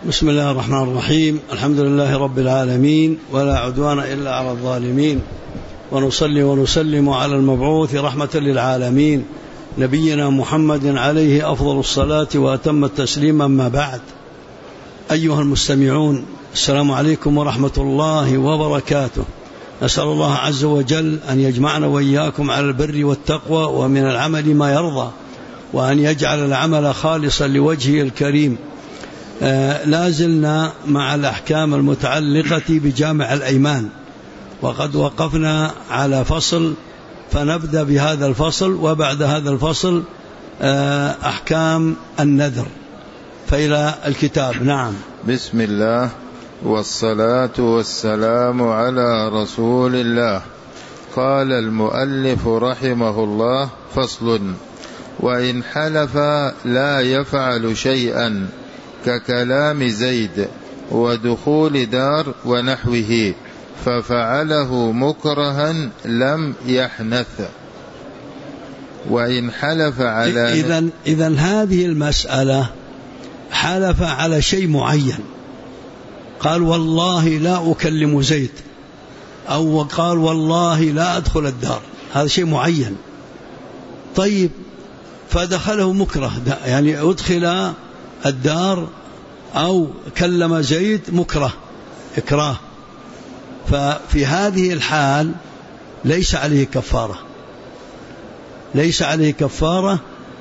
بسم الله الرحمن الرحيم. الحمد لله رب العالمين، ولا عدوان إلا على الظالمين، ونصلي ونسلم على المبعوث رحمة للعالمين نبينا محمد عليه أفضل الصلاة وأتم التسليم. أما بعد، أيها المستمعون، السلام عليكم ورحمة الله وبركاته. نسأل الله عز وجل أن يجمعنا وإياكم على البر والتقوى ومن العمل ما يرضى، وأن يجعل العمل خالصا لوجهه الكريم. لا زلنا مع الأحكام المتعلقة بجامع الأيمان، وقد وقفنا على فصل، فنبدأ بهذا الفصل، وبعد هذا الفصل أحكام النذر. فإلى الكتاب. نعم. بسم الله والصلاة والسلام على رسول الله. قال المؤلف رحمه الله: فصل: وإن حلف لا يفعل شيئا ككلام زيد ودخول دار ونحوه ففعله مكرها لم يحنث. وإن حلف على إذن هذه المسألة حلف على شيء معين، قال والله لا أكلم زيد، أو قال والله لا أدخل الدار، هذا شيء معين. طيب، فدخله مكره، يعني أدخل الدار أو كلم زيد مكره، إكراه، ففي هذه الحال ليس عليه كفارة، ليس عليه كفارة،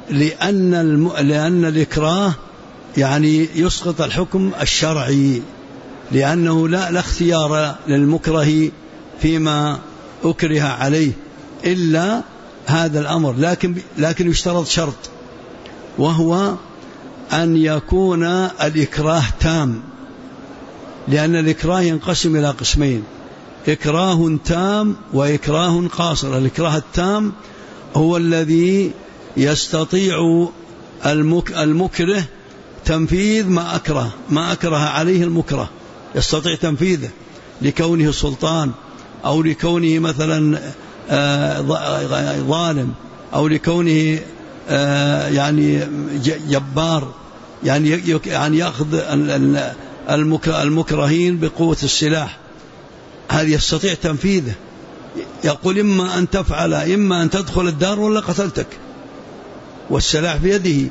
لأن الإكراه يعني يسقط الحكم الشرعي، لأنه لا اختيار للمكره فيما أكره عليه إلا هذا الأمر. لكن يشترط شرط، وهو أن يكون الإكراه تام، لأن الإكراه ينقسم إلى قسمين: إكراه تام وإكراه قاصر. الإكراه التام هو الذي يستطيع المكره تنفيذ ما أكره عليه المكره، يستطيع تنفيذه لكونه سلطان، أو لكونه مثلا ظالم، أو لكونه يعني جبار، يعني يأخذ المكرهين بقوة السلاح، هذا يستطيع تنفيذه. يقول إما أن تفعل، إما أن تدخل الدار ولا قتلتك، والسلاح بيده.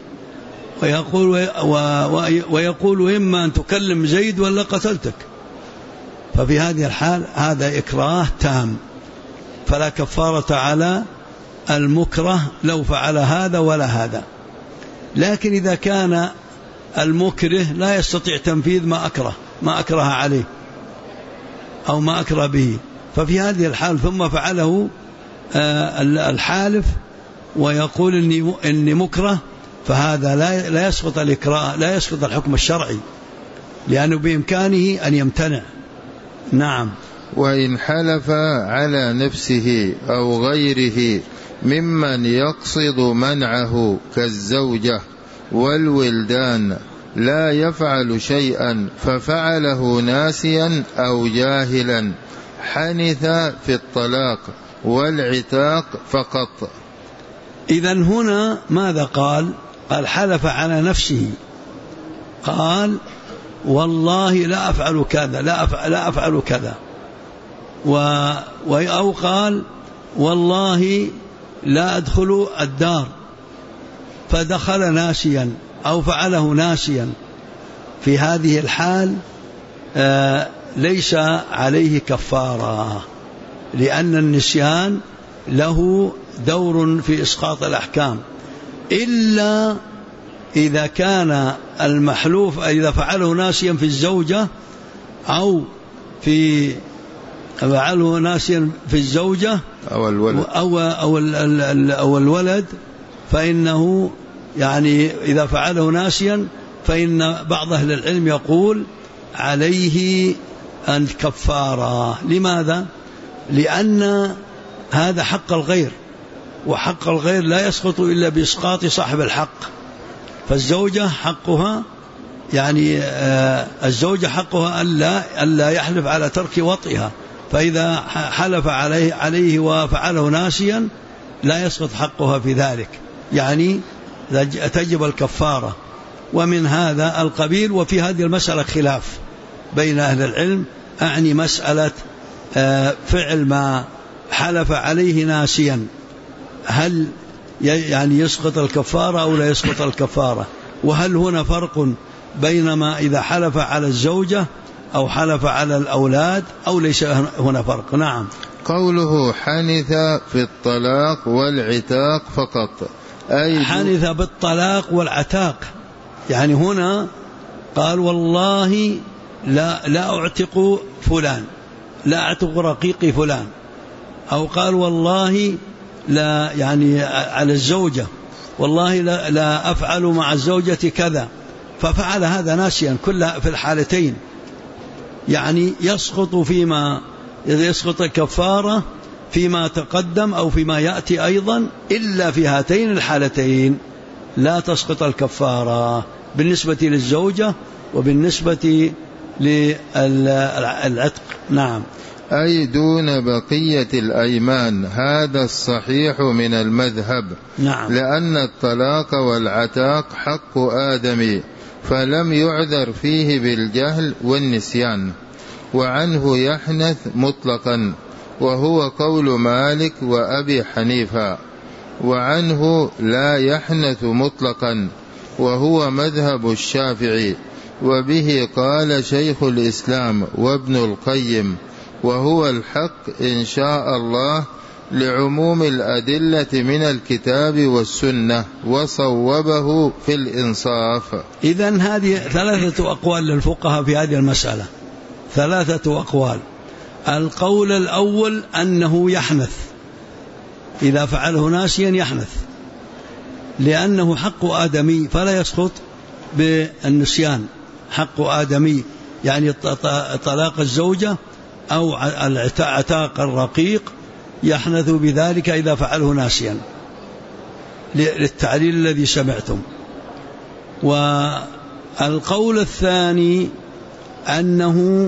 ويقول إما أن تكلم زيد ولا قتلتك. ففي هذه الحال هذا إكراه تام، فلا كفارة على المكره لو فعل هذا ولا هذا. لكن إذا كان المكره لا يستطيع تنفيذ ما أكره عليه أو ما أكره به، ففي هذه الحال ثم فعله الحالف ويقول إني مكره، فهذا لا يسقط الإكراه، لا يسقط الحكم الشرعي، لأنه بإمكانه أن يمتنع. نعم. وإن حلف على نفسه أو غيره ممن يقصد منعه كالزوجة والولدان لا يفعل شيئا ففعله ناسيا أو جاهلا حنث في الطلاق والعتاق فقط. إذن هنا ماذا قال؟ قال حلف على نفسه، قال والله لا أفعل كذا، لا أفعل كذا، أو قال والله لا أدخل الدار، فدخل ناسيا أو فعله ناسيا. في هذه الحال ليس عليه كفارة، لأن النسيان له دور في إسقاط الأحكام، إلا إذا كان المحلوف إذا فعله ناسيا في الزوجة فعله ناسيا في الزوجة أو الولد، فإنه يعني إذا فعله ناسيا فإن بعض أهل العلم يقول عليه الكفارة. لماذا؟ لأن هذا حق الغير، وحق الغير لا يسقط إلا بإسقاط صاحب الحق. فالزوجة حقها يعني الزوجة حقها ألا يحلف على ترك وطئها، فإذا حلف عليه وفعله ناسيا لا يسقط حقها في ذلك، يعني تجب الكفارة. ومن هذا القبيل. وفي هذه المسألة خلاف بين أهل العلم، أعني مسألة فعل ما حلف عليه ناسيا، هل يعني يسقط الكفارة أو لا يسقط الكفارة؟ وهل هنا فرق بينما إذا حلف على الزوجة أو حلف على الأولاد أو ليس هنا فرق؟ نعم. قوله حنث في الطلاق والعتاق فقط، أي حنث بالطلاق والعتاق، يعني هنا قال والله لا أعتق فلان، لا أعتق رقيقي فلان، أو قال والله لا يعني على الزوجة والله لا أفعل مع الزوجة كذا، ففعل هذا ناسيا كلها في الحالتين، يعني يسقط فيما يسقط الكفارة فيما تقدم أو فيما يأتي أيضا، إلا في هاتين الحالتين لا تسقط الكفارة بالنسبة للزوجة وبالنسبة للعتق. نعم. أي دون بقية الأيمان، هذا الصحيح من المذهب. نعم. لأن الطلاق والعتاق حق آدمي، فلم يعذر فيه بالجهل والنسيان. وعنه يحنث مطلقا، وهو قول مالك وأبي حنيفة. وعنه لا يحنث مطلقا، وهو مذهب الشافعي، وبه قال شيخ الإسلام وابن القيم، وهو الحق إن شاء الله لعموم الأدلة من الكتاب والسنة، وصوبه في الإنصاف. إذن هذه ثلاثة أقوال للفقهاء في هذه المسألة، ثلاثة أقوال. القول الأول أنه يحنث، إذا فعله ناسيا يحنث، لأنه حق آدمي فلا يسقط بالنسيان، حق آدمي، يعني طلاق الزوجة أو عتاق الرقيق يحنث بذلك إذا فعله ناسيا، للتعليل الذي سمعتم. والقول الثاني أنه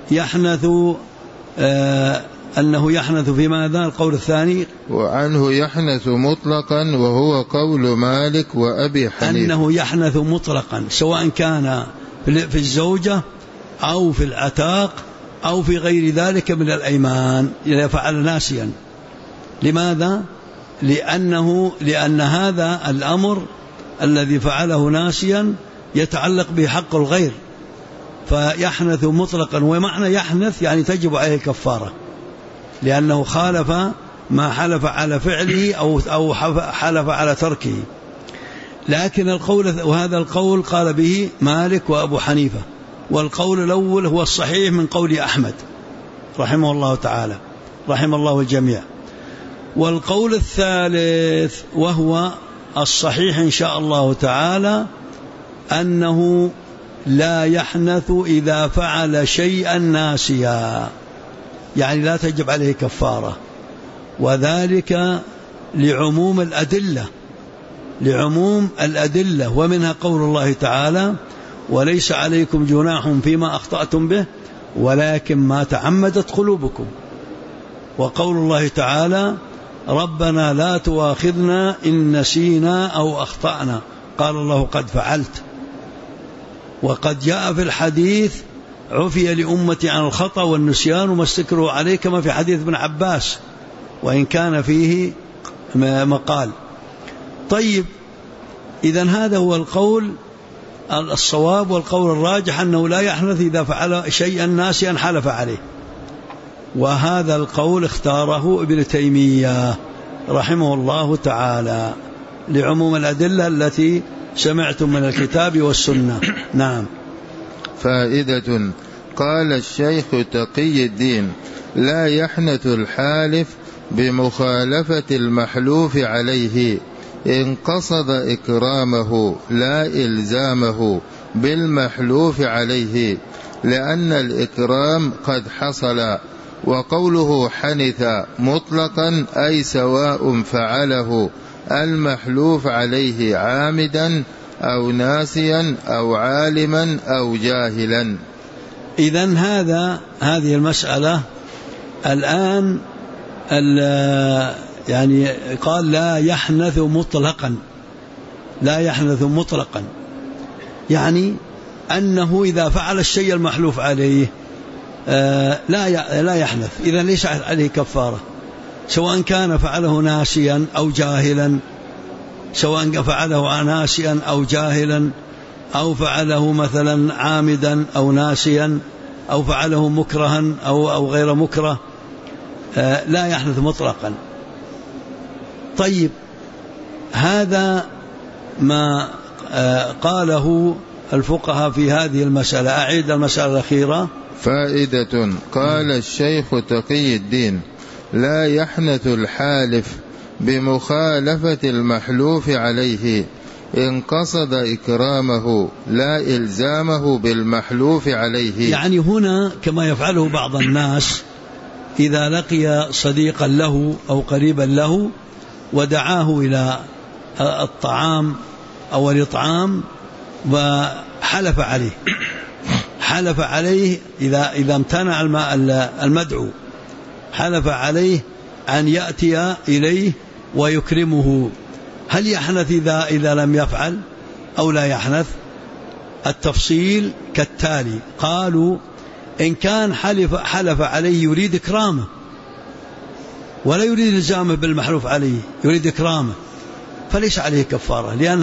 يحنث في ماذا؟ القول الثاني وعنه يحنث مطلقا، وهو قول مالك وأبي حنيفة. أنه يحنث مطلقا سواء كان في الزوجة أو في العتاق أو في غير ذلك من الأيمان إذا فعل ناسيا. لماذا؟ لأن هذا الأمر الذي فعله ناسيا يتعلق بحق الغير، فيحنث مطلقا. ومعنى يحنث يعني تجب عليه كفارة، لأنه خالف ما حلف على فعله أو حلف على تركه. لكن وهذا القول قال به مالك وأبو حنيفة، والقول الأول هو الصحيح من قول أحمد رحمه الله تعالى، رحم الله الجميع. والقول الثالث وهو الصحيح إن شاء الله تعالى أنه لا يحنث إذا فعل شيئا ناسيا، يعني لا تجب عليه كفارة، وذلك لعموم الأدلة، ومنها قول الله تعالى وليس عليكم جناح فيما أخطأتم به ولكن ما تعمدت قلوبكم، وقول الله تعالى ربنا لا تؤاخذنا إن نسينا أو أخطأنا، قال الله قد فعلت. وقد جاء في الحديث عفي لأمتي عن الخطأ والنسيان وما استكروا عليه، كما في حديث ابن عباس وإن كان فيه مقال. طيب، إذن هذا هو القول الصواب، والقول الراجح أنه لا يحنث إذا فعل شيئا ناسيا حلف عليه، وهذا القول اختاره ابن تيمية رحمه الله تعالى لعموم الأدلة التي سمعتم من الكتاب والسنة. نعم. فائدة. قال الشيخ تقي الدين لا يحنث الحالف بمخالفة المحلوف عليه إن قصد إكرامه لا إلزامه بالمحلوف عليه، لأن الإكرام قد حصل. وقوله حنث مطلقا أي سواء فعله المحلوف عليه عامدا أو ناسيا أو عالما أو جاهلا. إذن هذه المسألة الآن يعني قال لا يحنث مطلقا، يعني أنه إذا فعل الشيء المحلوف عليه لا يحنث، إذا ليس عليه كفارة، سواء كان فعله ناسيا أو جاهلا، سواء فعله ناسيا أو جاهلا، أو فعله مثلا عامدا أو ناسيا، أو فعله مكرها أو غير مكره، لا يحنث مطلقا. طيب، هذا ما قاله الفقهاء في هذه المسألة. أعيد المسألة الأخيرة. فائدة. قال الشيخ تقي الدين: لا يحنث الحالف بمخالفة المحلوف عليه إن قصد إكرامه لا إلزامه بالمحلوف عليه. يعني هنا كما يفعله بعض الناس، إذا لقي صديقا له أو قريبا له ودعاه إلى الطعام أو الإطعام وحلف عليه، حلف عليه إذا امتنع المدعو، حلف عليه أن يأتي إليه ويكرمه، هل يحنث إذا لم يفعل أو لا يحنث؟ التفصيل كالتالي: قالوا إن كان حلف عليه يريد إكرامه ولا يريد إلزامه بالمحلوف عليه، يريد إكرامه، فليس عليه كفارة، لأن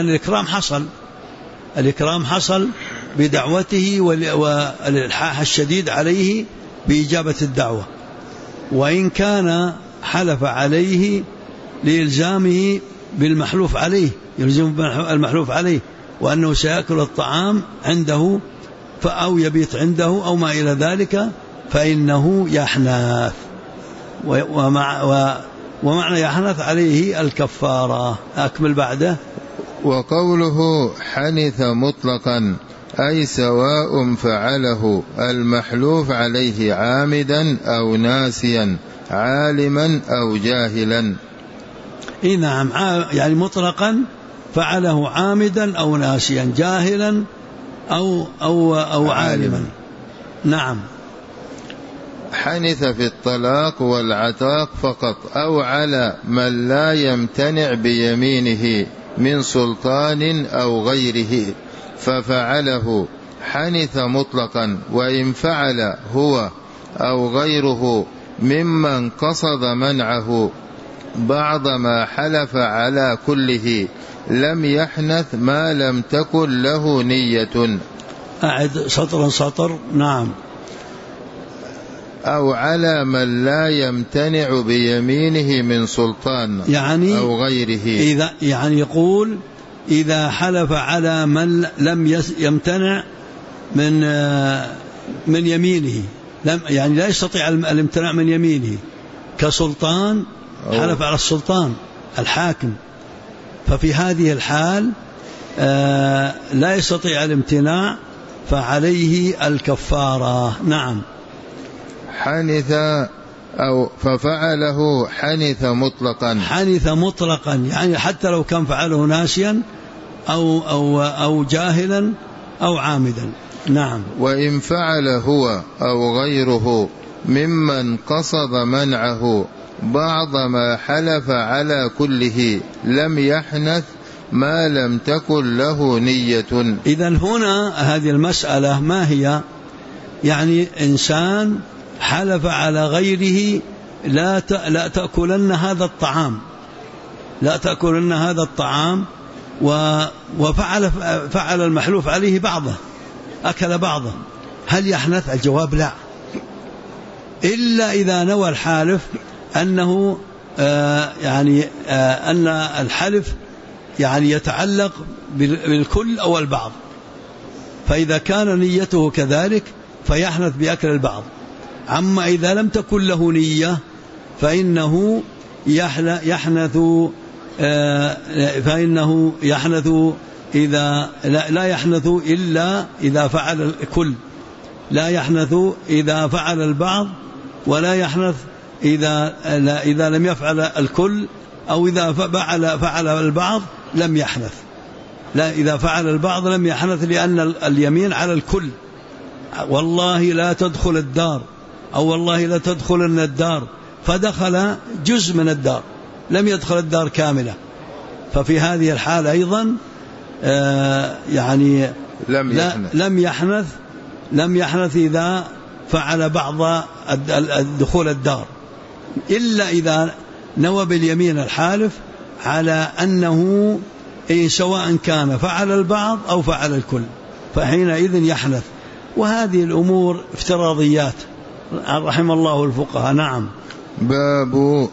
الإكرام حصل بدعوته والإلحاح الشديد عليه بإجابة الدعوة. وإن كان حلف عليه لإلزامه بالمحلوف عليه، يلزم المحلوف عليه وأنه سيأكل الطعام عنده أو يبيت عنده أو ما إلى ذلك، فإنه يحنث، ومعنى يحنث عليه الكفارة. أكمل بعده. وقوله حنث مطلقا أي سواء فعله المحلوف عليه عامدا أو ناسيا، عالما أو جاهلا. نعم، يعني مطلقا فعله عامدا أو ناسيا، جاهلا أو عالما. نعم. حنث في الطلاق والعتاق فقط، أو على من لا يمتنع بيمينه من سلطان أو غيره ففعله، حنث مطلقا. وإن فعل هو أو غيره ممن قصد منعه بعض ما حلف على كله لم يحنث ما لم تكن له نية. أعد سطر. نعم. أو على من لا يمتنع بيمينه من سلطان يعني أو غيره. يعني يقول إذا حلف على من لم يمتنع من يمينه، يعني لا يستطيع الامتناع من يمينه، كسلطان، حلف على السلطان الحاكم، ففي هذه الحال لا يستطيع الامتناع، فعليه الكفارة. نعم. حنث أو ففعله حنث مطلقا. حنث مطلقا يعني حتى لو كان فعله ناسيا أو جاهلا أو عامدا. نعم. وإن فعل هو أو غيره ممن قصد منعه بعض ما حلف على كله لم يحنث ما لم تكن له نية. إذن هنا هذه المسألة ما هي؟ يعني إنسان حلف على غيره لا تأكلن هذا الطعام، لا تأكلن هذا الطعام، وفعل المحلوف عليه بعضه، أكل بعضه، هل يحنث؟ الجواب لا، إلا إذا نوى الحالف أنه أن الحلف يعني يتعلق بالكل أو البعض، فإذا كان نيته كذلك فيحنث بأكل البعض. أما إذا لم تكن له نية فإنه يحنث إذا لا يحنث إلا إذا فعل الكل، لا يحنث إذا فعل البعض، ولا يحنث إذا لم يفعل الكل، أو إذا فعل البعض لم يحنث. لا، إذا فعل البعض لم يحنث، لأن اليمين على الكل، والله لا تدخل الدار، أو والله لا تدخلن الدار، فدخل جزء من الدار، لم يدخل الدار كاملة، ففي هذه الحالة أيضا يعني لم يحنث إذا فعل بعض دخول الدار، إلا إذا نوى باليمين الحالف على أنه سواء كان فعل البعض أو فعل الكل، فحينئذ يحنث. وهذه الأمور افتراضيات رحم الله الفقهاء. نعم. باب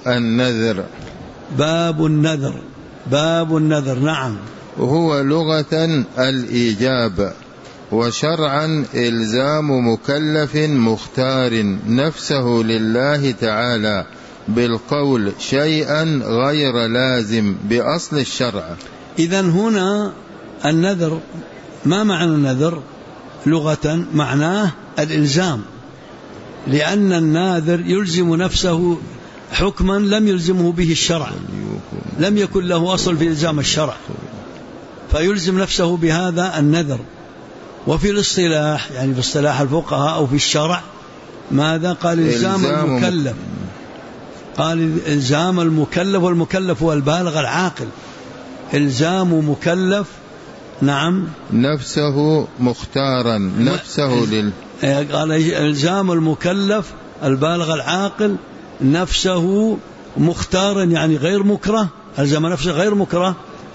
النذر. نعم. وهو لغة الإيجاب، وشرعا إلزام مكلف مختار نفسه لله تعالى بالقول شيئا غير لازم بأصل الشرع. إذن هنا النذر، ما معنى النذر لغة؟ معناه الإلزام، لأن الناذر يلزم نفسه حكما لم يلزمه به الشرع، لم يكن له أصل في إلزام الشرع، فيلزم نفسه بهذا النذر. وفي الاصطلاح يعني في اصطلاح الفقهاء أو في الشرع ماذا قال؟ إلزام المكلف. قال إلزام المكلف، والمكلف هو البالغ العاقل. إلزام مكلف نعم نفسه مختارا نفسه قال إلزام المكلف البالغ العاقل نفسه مختارا يعني غير مكره، ألزم نفسه غير مكره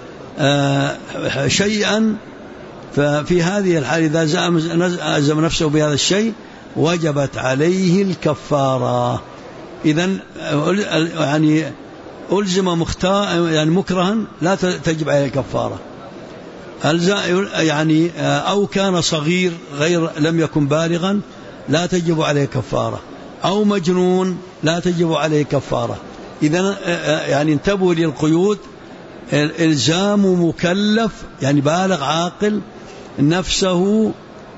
شيئا. ففي هذه الحال إذا ألزم نفسه بهذا الشيء وجبت عليه الكفارة. إذن يعني ألزم مختار يعني مكرها لا تجب عليه الكفارة. يعني أو كان صغير غير لم يكن بالغا لا تجب عليه كفارة، أو مجنون لا تجب عليه كفارة. إذن يعني انتبهوا للقيود. إلزام مكلف يعني بالغ عاقل نفسه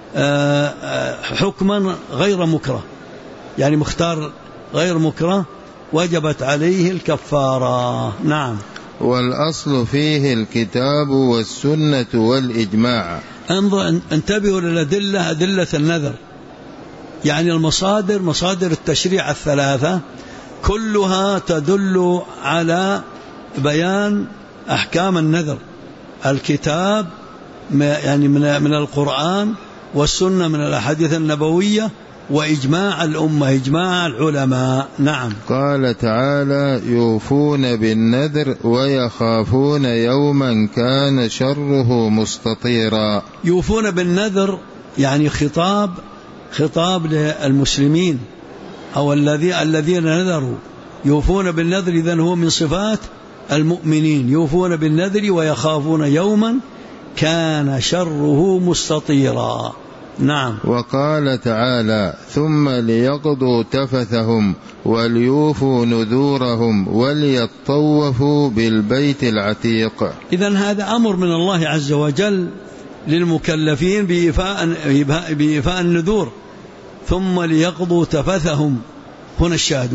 حكما غير مكره، يعني مختار غير مكره، وجبت عليه الكفارة. نعم. والأصل فيه الكتاب والسنة والإجماع. انتبهوا للأدلة، أدلة النذر يعني المصادر، مصادر التشريع الثلاثة كلها تدل على بيان أحكام النذر. الكتاب يعني من القرآن، والسنة من الأحاديث النبوية، وإجماع الأمة، إجماع العلماء. نعم. قال تعالى يوفون بالنذر ويخافون يوما كان شره مستطيرا. يوفون بالنذر يعني خطاب للمسلمين أو الذين نذروا، يوفون بالنذر إذن هو من صفات المؤمنين، يوفون بالنذر ويخافون يوما كان شره مستطيرا. نعم. وقال تعالى ثم ليقضوا تفثهم وليوفوا نذورهم وليطوفوا بالبيت العتيق. إذن هذا أمر من الله عز وجل للمكلفين بإيفاء النذور. ثم ليقضوا تفثهم، هنا الشاهد،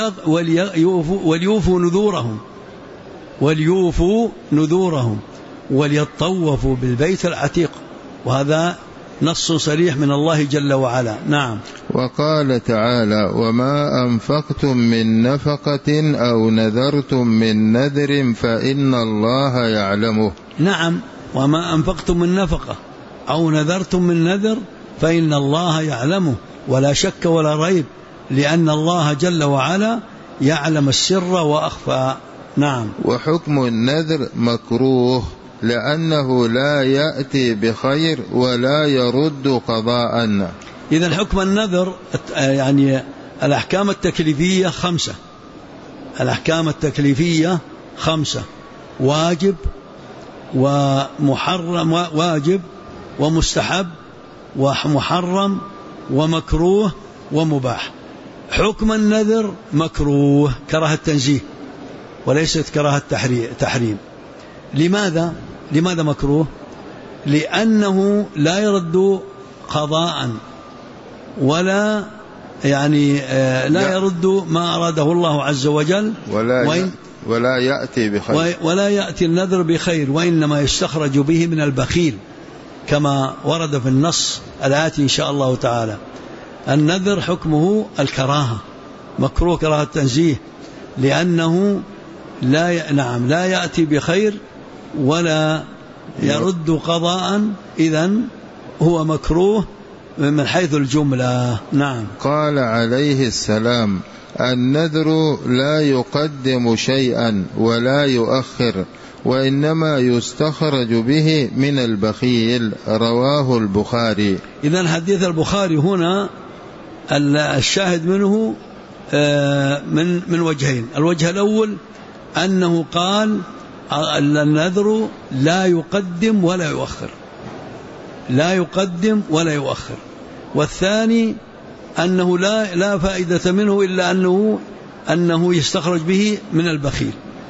وليوفوا نذورهم وليطوفوا بالبيت العتيق، وهذا نص صريح من الله جل وعلا. نعم. وقال تعالى وما أنفقتم من نفقة أو نذرتم من نذر فإن الله يعلمه. نعم. وما أنفقتم من نفقة أو نذرتم من نذر فإن الله يعلمه، ولا شك ولا ريب، لأن الله جل وعلا يعلم السر وأخفى. نعم. وحكم النذر مكروه لأنه لا يأتي بخير ولا يرد قضاء. إذن حكم النذر يعني الأحكام التكليفية 5. الأحكام التكليفية 5: واجب ومحرم، واجب ومستحب ومحرم ومكروه ومباح. حكم النذر مكروه كراهة تنزيه وليست كراهة تحريم. لماذا مكروه؟ لأنه لا يرد قضاء ولا يعني لا يرد ما أراده الله عز وجل، ولا يأتي النذر بخير، وإنما يستخرج به من البخيل كما ورد في النص الآتي إن شاء الله تعالى. النذر حكمه الكراهة، مكروه كراهة تنزيه، لأنه لا يأتي بخير ولا يرد قضاء، إذن هو مكروه من حيث الجملة. نعم. قال عليه السلام: النذر لا يقدم شيئا ولا يؤخر، وإنما يستخرج به من البخيل. رواه البخاري. إذن حديث البخاري هنا الشاهد منه من وجهين. الوجه الأول أنه قال النذر لا يقدم ولا يؤخر، لا يقدم ولا يؤخر. والثاني أنه لا فائدة منه إلا أنه يستخرج به من البخيل.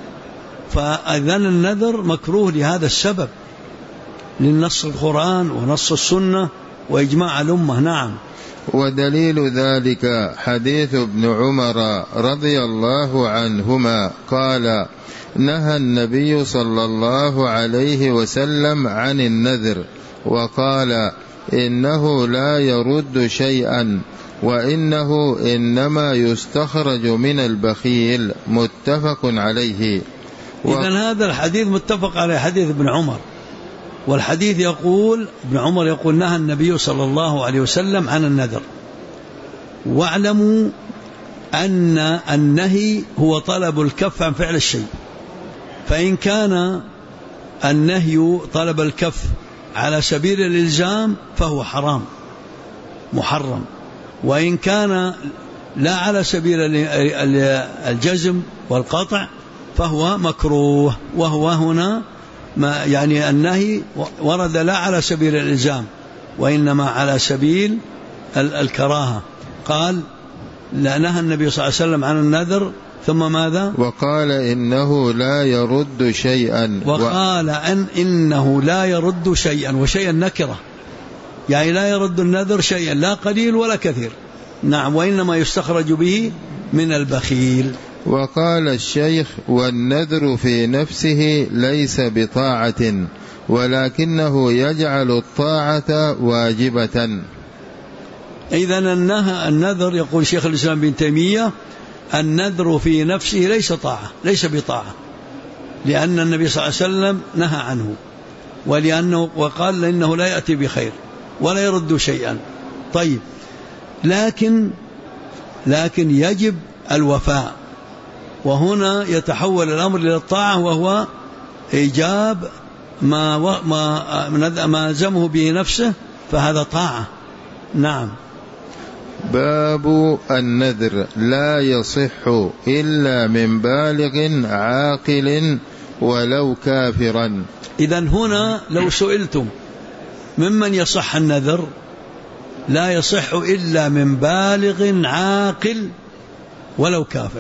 فإذن النذر مكروه لهذا السبب، للنص القرآن ونص السنة وإجماع الأمة. نعم. ودليل ذلك حديث ابن عمر رضي الله عنهما قال: نهى النبي صلى الله عليه وسلم عن النذر، وقال: إنه لا يرد شيئا، وإنه إنما يستخرج من البخيل. متفق عليه. إذن هذا الحديث متفق على حديث ابن عمر، والحديث يقول ابن عمر يقول: نهى النبي صلى الله عليه وسلم عن النذر. واعلموا أن النهي هو طلب الكف عن فعل الشيء، فإن كان النهي طلب الكف على سبيل الإلزام فهو حرام محرم، وإن كان لا على سبيل الجزم والقطع فهو مكروه. وهو هنا يعني النهي ورد لا على سبيل الإلزام وإنما على سبيل الكراهة. قال: لا، نهى النبي صلى الله عليه وسلم عن النذر، ثم ماذا؟ وقال: إنه لا يرد شيئا. وقال إنه لا يرد شيئا، وشيئا نكرة، يعني لا يرد النذر شيئا، لا قليل ولا كثير. نعم. وإنما يستخرج به من البخيل. وقال الشيخ: والنذر في نفسه ليس بطاعة، ولكنه يجعل الطاعة واجبة. إذن النذر، يقول شيخ الإسلام بن تيمية: النذر في نفسه ليس طاعة، ليس بطاعة، لأن النبي صلى الله عليه وسلم نهى عنه، وقال إنه لا يأتي بخير ولا يرد شيئا. طيب، لكن يجب الوفاء، وهنا يتحول الأمر إلى الطاعة، وهو إيجاب ما زمه به نفسه، فهذا طاعة. نعم. باب النذر لا يصح إلا من بالغ عاقل ولو كافرا. إذن هنا لو سئلتم ممن يصح النذر، لا يصح إلا من بالغ عاقل ولو كافر.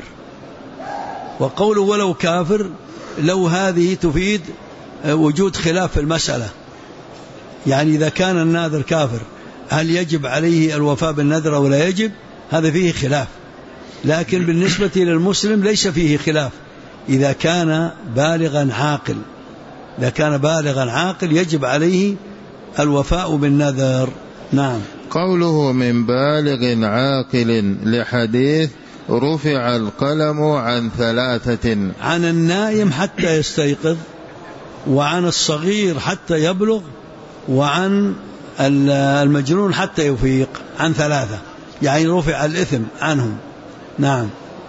وقوله ولو كافر، لو هذه تفيد وجود خلاف في المسألة، يعني إذا كان الناذر كافر هل يجب عليه الوفاء بالنذر أو لا يجب؟ هذا فيه خلاف. لكن بالنسبة للمسلم ليس فيه خلاف، إذا كان بالغا عاقل، إذا كان بالغا عاقل يجب عليه الوفاء بالنذر. نعم. قوله من بالغ عاقل لحديث: رفع القلم عن 3: عن النائم حتى يستيقظ، وعن الصغير حتى يبلغ، وعن المجنون حتى يفيق. عن 3، يعني رفع الإثم عنهم. نعم.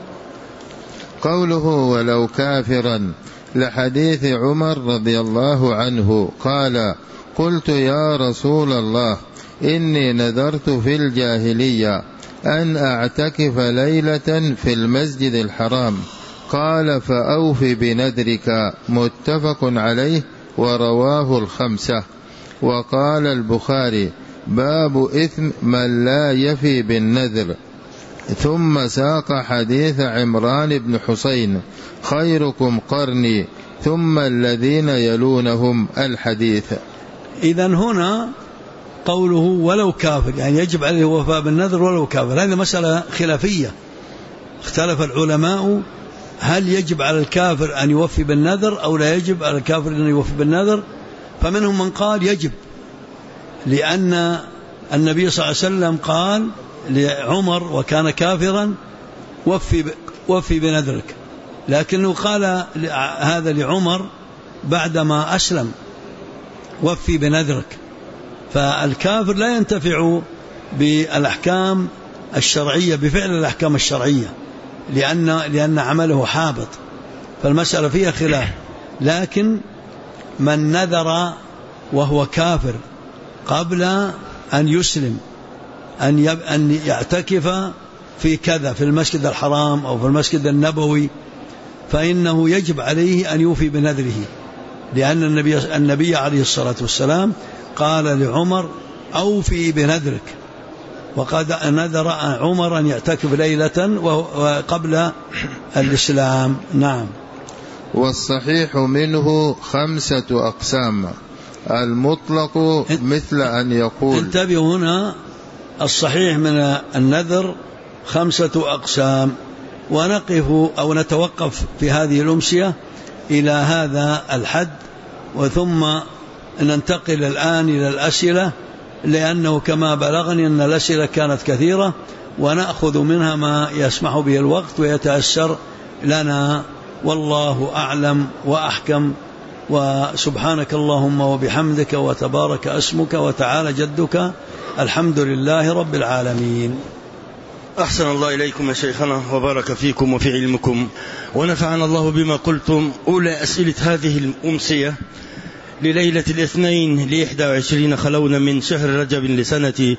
قوله ولو كافرا لحديث عمر رضي الله عنه قال: قلت يا رسول الله إني نذرت في الجاهلية أن أعتكف ليلة في المسجد الحرام، قال: فأوف بنذرك. متفق عليه ورواه الخمسة. وقال البخاري: باب إثم من لا يفي بالنذر. ثم ساق حديث عمران بن حسين: خيركم قرني ثم الذين يلونهم الحديث. إذن هنا قوله ولو كافر، يعني يجب عليه الوفاء بالنذر ولو كافر. هذه مسألة خلافية، اختلف العلماء هل يجب على الكافر أن يوفي بالنذر أو لا يجب على الكافر أن يوفي بالنذر. فمنهم من قال يجب، لأن النبي صلى الله عليه وسلم قال لعمر وكان كافرا: وفي بنذرك. لكنه قال هذا لعمر بعدما أسلم، وفي بنذرك. فالكافر لا ينتفع بالأحكام الشرعية، بفعل الأحكام الشرعية، لأن عمله حابط، فالمسألة فيها خلاف. لكن من نذر وهو كافر قبل أن يسلم أن يعتكف في كذا، في المسجد الحرام أو في المسجد النبوي، فإنه يجب عليه أن يوفي بنذره، لأن النبي عليه الصلاة والسلام قال لعمر: أوفي بنذرك. وقد نذر عمر أن يعتكف ليلة وقبل الإسلام. نعم. والصحيح منه 5 أقسام. المطلق مثل أن يقول، انتبهوا هنا، الصحيح من النذر 5 أقسام. ونقف أو نتوقف في هذه الأمسية إلى هذا الحد، وثم ننتقل الآن إلى الأسئلة، لأنه كما بلغني أن الأسئلة كانت كثيرة، ونأخذ منها ما يسمح به الوقت ويتأسر لنا، والله أعلم وأحكم. وسبحانك اللهم وبحمدك وتبارك اسمك وتعالى جدك، الحمد لله رب العالمين. أحسن الله إليكم يا شيخنا وبارك فيكم وفي علمكم، ونفعنا الله بما قلتم. أولى أسئلة هذه الأمسية لليلة الاثنين ل21 خلونا من شهر رجب لسنة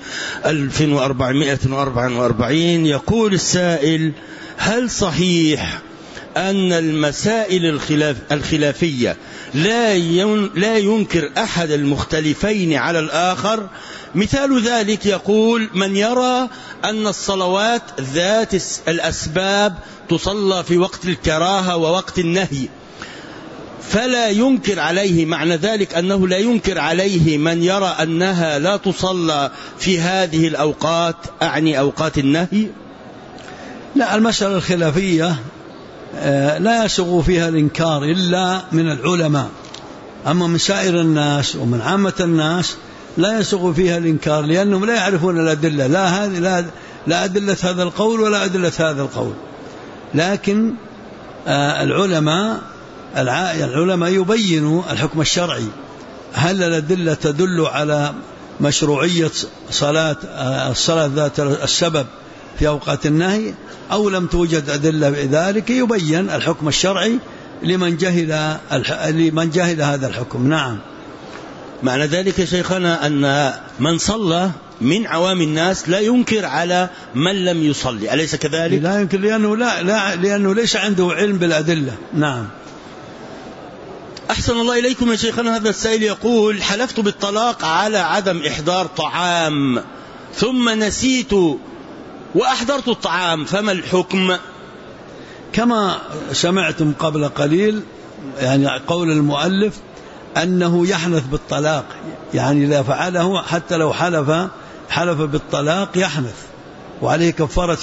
1444. يقول السائل: هل صحيح أن المسائل الخلافية لا ينكر أحد المختلفين على الآخر؟ مثال ذلك يقول: من يرى أن الصلوات ذات الأسباب تصلى في وقت الكراهة ووقت النهي فلا ينكر عليه، معنى ذلك أنه لا ينكر عليه من يرى أنها لا تصلى في هذه الأوقات، أعني أوقات النهي؟ لا، المسألة الخلافية لا يسوغ فيها الإنكار إلا من العلماء، أما من سائر الناس ومن عامة الناس لا يسوغ فيها الإنكار، لأنهم لا يعرفون الأدلة، لا أدلة هذا القول ولا أدلة هذا القول. لكن العلماء يبينوا الحكم الشرعي، هل الأدلة تدل على مشروعية الصلاة ذات السبب في أوقات النهي أو لم توجد أدلة بذلك، يبين الحكم الشرعي لمن جهل هذا الحكم. نعم. معنى ذلك يا شيخنا أن من صلى من عوام الناس لا ينكر على من لم يصلي، أليس كذلك؟ لا ينكر، لأنه ليس عنده علم بالأدلة. نعم. أحسن الله إليكم يا شيخنا. هذا السائل يقول: حلفت بالطلاق على عدم إحضار طعام ثم نسيت وأحضرت الطعام، فما الحكم؟ كما سمعتم قبل قليل، يعني قول المؤلف أنه يحنث بالطلاق، يعني لا فعله حتى لو حلف بالطلاق يحنث، وعليه كفارة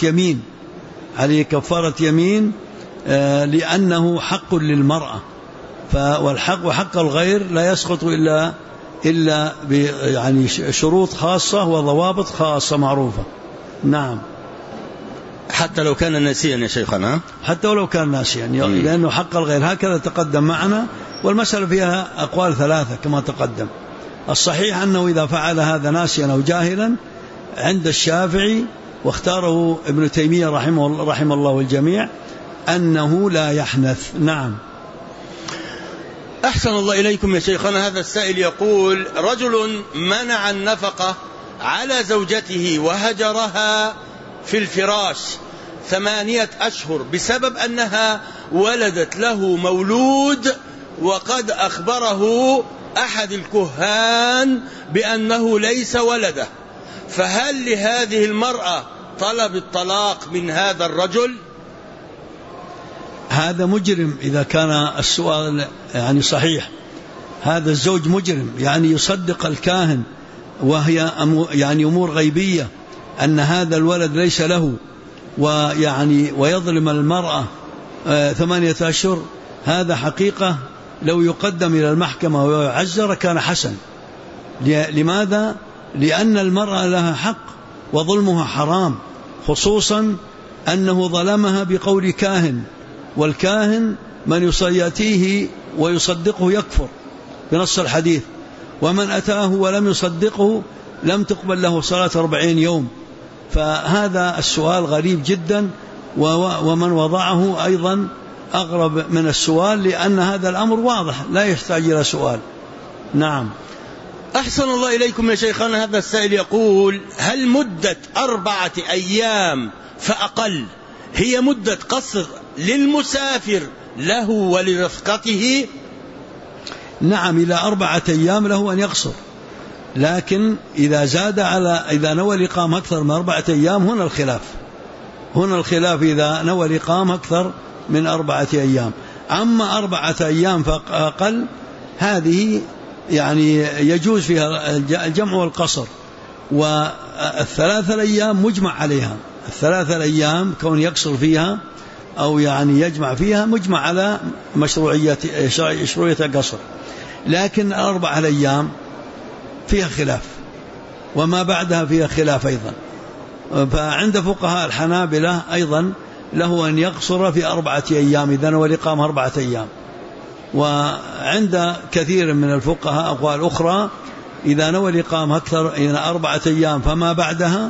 يمين، لأنه حق للمرأة، وحق الغير لا يسقط إلا يعني شروط خاصة وضوابط خاصة معروفة. نعم. حتى لو كان ناسيا يا شيخنا، حتى ولو كان ناسيا، لأنه حق الغير، هكذا تقدم معنا. والمسألة فيها أقوال 3 كما تقدم. الصحيح أنه إذا فعل هذا ناسيا أو جاهلا عند الشافعي، واختاره ابن تيمية رحمه الله الجميع، أنه لا يحنث. نعم. أحسن الله إليكم يا شيخنا. هذا السائل يقول: رجل منع النفقة على زوجته وهجرها في الفراش 8 أشهر بسبب أنها ولدت له مولود، وقد أخبره أحد الكهان بأنه ليس ولده، فهل لهذه المرأة طلب الطلاق من هذا الرجل؟ هذا مجرم إذا كان السؤال يعني صحيح. هذا الزوج مجرم، يعني يصدق الكاهن وهي يعني أمور غيبية أن هذا الولد ليس له، ويظلم المرأة 8 أشهر. هذا حقيقة لو يقدم إلى المحكمة ويعزر كان حسن. لماذا؟ لأن المرأة لها حق وظلمها حرام، خصوصا أنه ظلمها بقول كاهن، والكاهن من يأتيه ويصدقه يكفر بنص الحديث. ومن أتاه ولم يصدقه لم تقبل له صلاة 40 يوم. فهذا السؤال غريب جدا، ومن وضعه أيضا أغرب من السؤال، لأن هذا الأمر واضح لا يحتاج إلى سؤال. نعم. أحسن الله إليكم يا شيخنا. هذا السائل يقول: هل مدة 4 أيام فأقل هي مدة قصر للمسافر له ولرفقته؟ نعم، إلى 4 أيام له أن يقصر، لكن إذا زاد إذا نوى الإقامة أكثر من 4 أيام هنا الخلاف إذا نوى الإقامة أكثر من 4 أيام. أما 4 أيام فأقل هذه يعني يجوز فيها الجمع والقصر. والثلاثة الأيام مجمع عليها، الثلاثة الأيام كون يقصر فيها أو يعني يجمع فيها مجمع على مشروعية القصر. لكن 4 الأيام فيها خلاف، وما بعدها فيها خلاف أيضا. فعند فقهاء الحنابلة أيضا له أن يقصر في 4 أيام إذا نوى الإقامة 4 أيام. وعند كثير من الفقهاء أقوال أخرى إذا نوى الإقامة أكثر من 4 أيام فما بعدها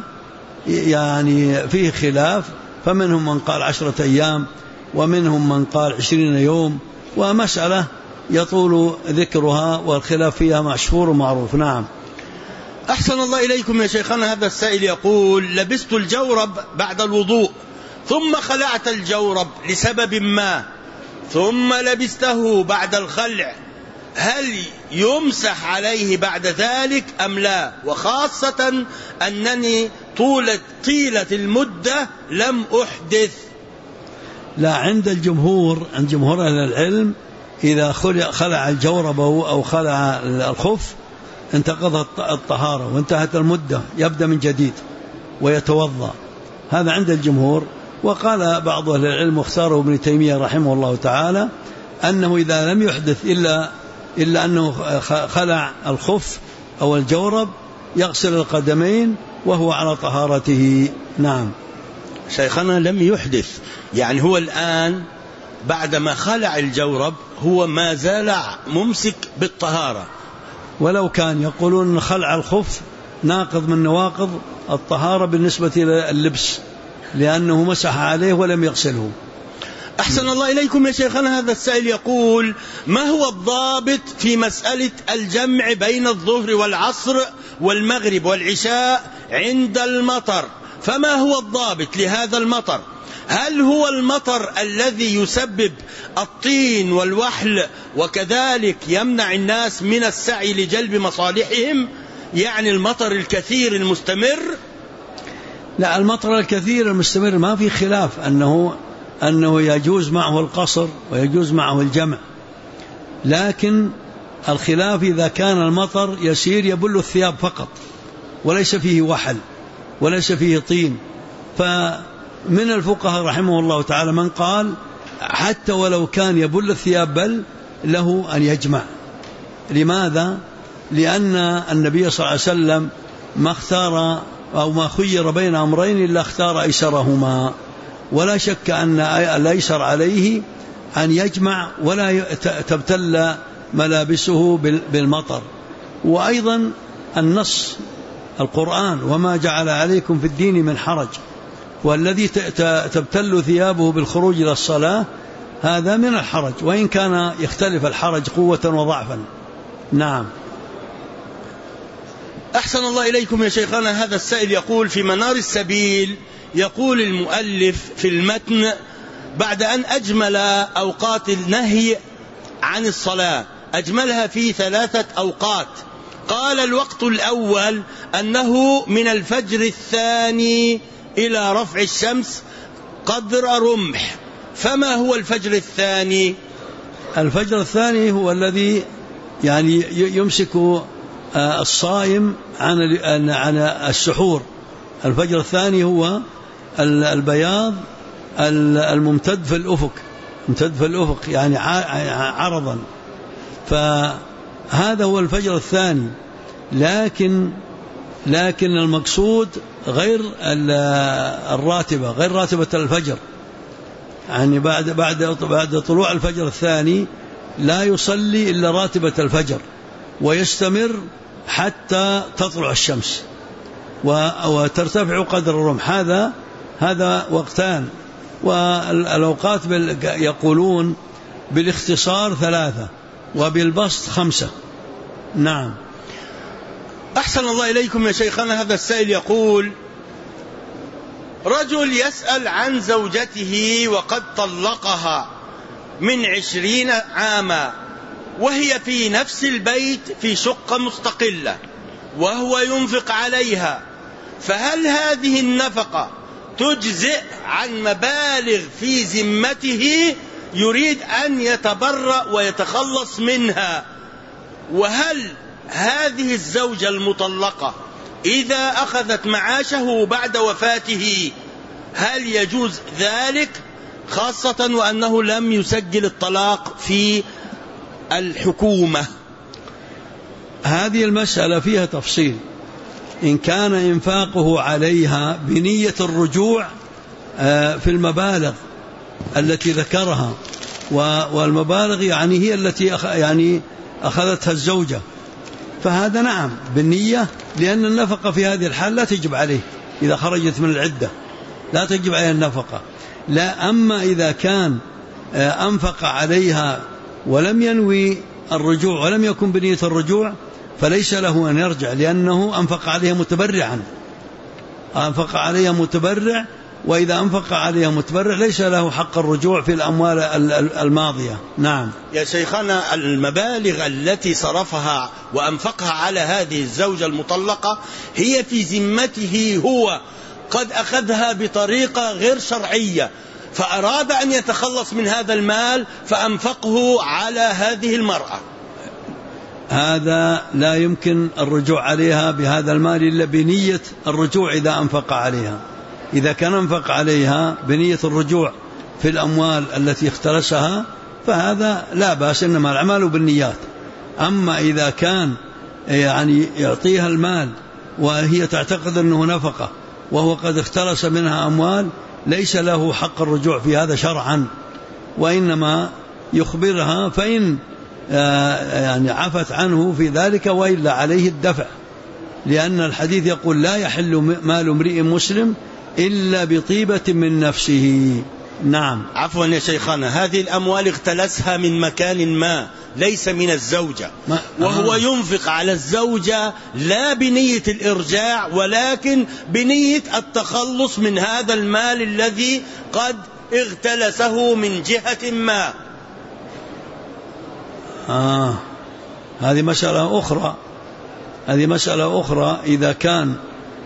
يعني فيه خلاف، فمنهم من قال 10 أيام ومنهم من قال 20 يوم، ومسألة يطول ذكرها والخلاف فيها مشهور ومعروف. نعم. أحسن الله إليكم يا شيخنا. هذا السائل يقول: لبست الجورب بعد الوضوء ثم خلعت الجورب لسبب ما، ثم لبسته بعد الخلع، هل يمسح عليه بعد ذلك أم لا؟ وخاصة أنني طيلة المدة لم أحدث. لا، عند جمهور أهل العلم إذا خلع الجورب أو خلع الخف انتقضت الطهارة وانتهت المدة، يبدأ من جديد ويتوضأ. هذا عند الجمهور. وقال بعض أهل العلم واختاره ابن تيمية رحمه الله تعالى أنه إذا لم يحدث إلا أنه خلع الخف أو الجورب يغسل القدمين وهو على طهارته. نعم. شيخنا لم يحدث، يعني هو الآن بعدما خلع الجورب هو ما زال ممسك بالطهارة. ولو كان يقولون خلع الخف ناقض من نواقض الطهارة بالنسبة لللبس، لأنه مسح عليه ولم يغسله. أحسن الله إليكم يا شيخنا. هذا السائل يقول: ما هو الضابط في مسألة الجمع بين الظهر والعصر والمغرب والعشاء عند المطر؟ فما هو الضابط لهذا المطر؟ هل هو المطر الذي يسبب الطين والوحل وكذلك يمنع الناس من السعي لجلب مصالحهم، يعني المطر الكثير المستمر؟ لا، المطر الكثير المستمر ما في خلاف أنه يجوز معه القصر ويجوز معه الجمع، لكن الخلاف إذا كان المطر يسير يبل الثياب فقط وليس فيه وحل وليس فيه طين. فمن الفقهاء رحمه الله تعالى من قال حتى ولو كان يبل الثياب بل له أن يجمع. لماذا؟ لأن النبي صلى الله عليه وسلم ما اختار أو ما خير بين أمرين إلا اختار أيسرهما، ولا شك أن الأيسر عليه أن يجمع ولا تبتل ملابسه بالمطر. وأيضا النص القرآن: وما جعل عليكم في الدين من حرج، والذي تبتل ثيابه بالخروج إلى الصلاة هذا من الحرج، وإن كان يختلف الحرج قوة وضعفا. نعم. أحسن الله إليكم يا شيخنا. هذا السائل يقول: في منار السبيل يقول المؤلف في المتن: بعد أن أجمل أوقات النهي عن الصلاة أجملها في 3 أوقات، قال الوقت الأول أنه من الفجر الثاني إلى رفع الشمس قدر رمح، فما هو الفجر الثاني؟ الفجر الثاني هو الذي يعني يمسك الصائم عن السحور. الفجر الثاني هو البياض الممتد في الأفق، ممتد في الأفق يعني عرضا، فهذا هو الفجر الثاني. لكن المقصود غير الراتبة، غير راتبة الفجر، يعني بعد طلوع الفجر الثاني لا يصلي إلا راتبة الفجر، ويستمر حتى تطلع الشمس وترتفع قدر الرمح. هذا وقتان. والأوقات يقولون بالاختصار 3 وبالبسط 5. نعم. أحسن الله إليكم يا شيخنا. هذا السائل يقول: رجل يسأل عن زوجته وقد طلقها من 20 عاما، وهي في نفس البيت في شقة مستقلة، وهو ينفق عليها، فهل هذه النفقة تجزئ عن مبالغ في ذمته يريد أن يتبرأ ويتخلص منها؟ وهل هذه الزوجة المطلقة إذا أخذت معاشه بعد وفاته هل يجوز ذلك، خاصة وأنه لم يسجل الطلاق في الحكومة؟ هذه المسألة فيها تفصيل. إن كان إنفاقه عليها بنية الرجوع في المبالغ التي ذكرها، والمبالغ يعني هي التي أخذتها الزوجة، فهذا نعم بالنية، لأن النفقة في هذه الحال لا تجب عليه إذا خرجت من العدة، لا تجب عليه النفقة. لا، أما إذا كان أنفق عليها ولم ينوي الرجوع ولم يكن بنية الرجوع فليس له أن يرجع، لأنه أنفق عليها متبرعا، أنفق عليها متبرع، وإذا أنفق عليها متبرع ليس له حق الرجوع في الأموال الماضية. نعم يا شيخنا. المبالغ التي صرفها وأنفقها على هذه الزوجة المطلقة هي في ذمته، هو قد أخذها بطريقة غير شرعية، فأراد أن يتخلص من هذا المال فأنفقه على هذه المرأة. هذا لا يمكن الرجوع عليها بهذا المال إلا بنية الرجوع إذا أنفق عليها. إذا كان أنفق عليها بنية الرجوع في الأموال التي اختلسها فهذا لا بأس، إنما الأعمال بالنيات. أما إذا كان يعطيها المال وهي تعتقد أنه نفقة وهو قد اختلس منها أموال ليس له حق الرجوع في هذا شرعا، وإنما يخبرها، فإن عفت عنه في ذلك وإلا عليه الدفع، لأن الحديث يقول: لا يحل مال امرئ مسلم إلا بطيبة من نفسه. نعم. عفوا يا شيخنا، هذه الأموال اختلسها من مكان ما، ليس من الزوجة، وهو ينفق على الزوجة لا بنية الإرجاع ولكن بنية التخلص من هذا المال الذي قد اغتلسه من جهة ما. هذه مسألة أخرى. هذه مسألة أخرى. إذا كان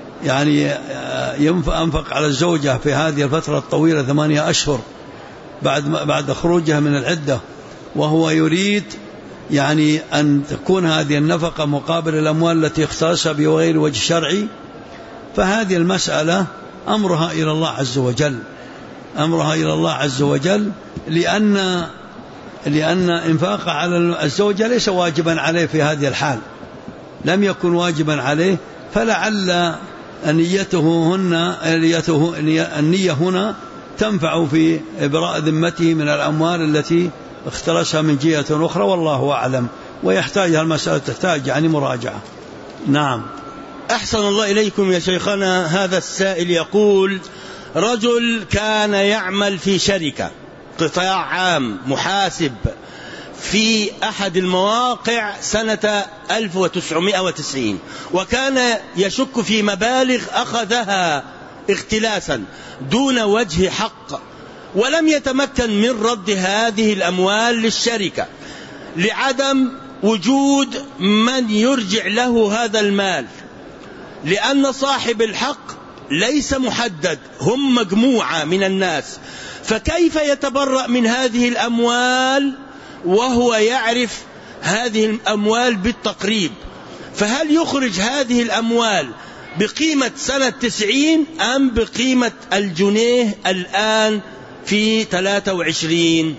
أنفق على الزوجة في هذه الفترة الطويلة 8 أشهر بعد خروجها من العدة، وهو يريد أن تكون هذه النفقة مقابل الأموال التي اختلسها بغير وجه شرعي، فهذه المسألة أمرها إلى الله عز وجل، أمرها إلى الله عز وجل، لأن إنفاق على الزوجة ليس واجبا عليه في هذه الحال، لم يكن واجبا عليه، فلعل النية هنا تنفع في إبراء ذمته من الأموال التي اختلسها من جهة أخرى، والله أعلم. ويحتاج المسألة تحتاج مراجعة. نعم. أحسن الله إليكم يا شيخنا. هذا السائل يقول: رجل كان يعمل في شركة قطاع عام محاسب في أحد المواقع سنة 1990، وكان يشك في مبالغ أخذها اختلاسا دون وجه حق، ولم يتمكن من رد هذه الأموال للشركة لعدم وجود من يرجع له هذا المال، لأن صاحب الحق ليس محدد، هم مجموعة من الناس، فكيف يتبرأ من هذه الأموال وهو يعرف هذه الأموال بالتقريب؟ فهل يخرج هذه الأموال بقيمة سنة 90 أم بقيمة الجنيه الآن في 23؟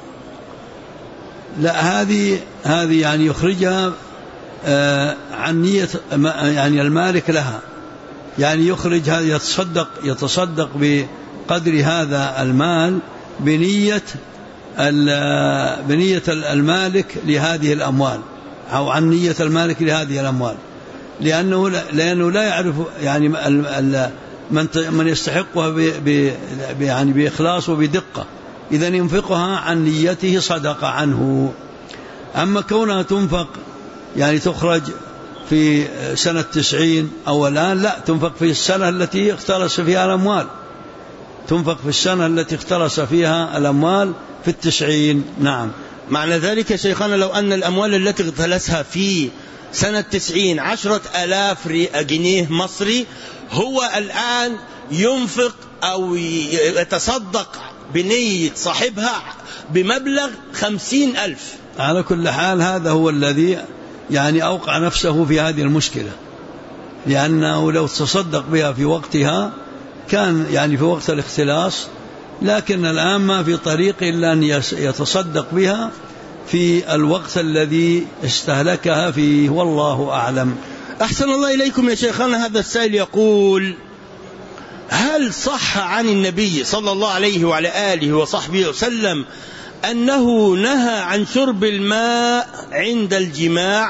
لا، هذه يخرجها عن نية المالك لها، يخرج هذا، يتصدق بقدر هذا المال بنية المالك لهذه الأموال، أو عن نية المالك لهذه الأموال، لأنه لا يعرف يعني من يستحقها يعني بإخلاص وبدقة، إذن ينفقها عن نيته صدقة عنه. أما كونها تنفق يعني تخرج في سنة 90 أو الآن، لا، تنفق في السنة التي اختلس فيها الأموال، تنفق في السنة التي اختلس فيها الأموال في 90. نعم. معنى ذلك يا شيخنا لو أن الأموال التي اختلسها في سنة 90 10,000 جنيه مصري، هو الآن ينفق أو يتصدق بنية صاحبها بمبلغ 50,000. على كل حال هذا هو الذي يعني أوقع نفسه في هذه المشكلة، لأنه لو تصدق بها في وقتها كان يعني في وقت الاختلاس، لكن الآن ما في طريق إلا أن يتصدق بها في الوقت الذي استهلكها فيه، والله أعلم. أحسن الله إليكم يا شيخنا. هذا السائل يقول: هل صح عن النبي صلى الله عليه وعلى آله وصحبه وسلم أنه نهى عن شرب الماء عند الجماع؟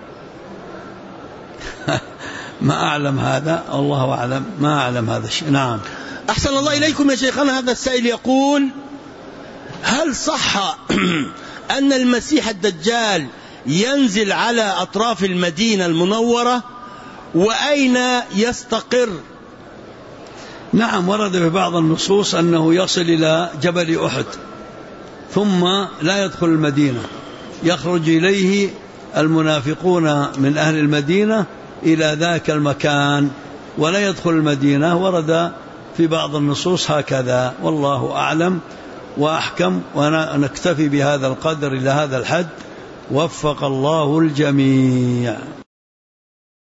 ما أعلم هذا، الله أعلم، ما أعلم هذا الشيء. نعم. أحسن الله إليكم يا شيخنا. هذا السائل يقول: هل صح أن المسيح الدجال ينزل على أطراف المدينة المنورة، وأين يستقر؟ نعم، ورد في بعض النصوص أنه يصل إلى جبل أحد ثم لا يدخل المدينة، يخرج إليه المنافقون من أهل المدينة إلى ذاك المكان ولا يدخل المدينة. ورد في بعض النصوص هكذا، والله أعلم وأحكم. ونكتفي بهذا القدر إلى هذا الحد، وفق الله الجميع.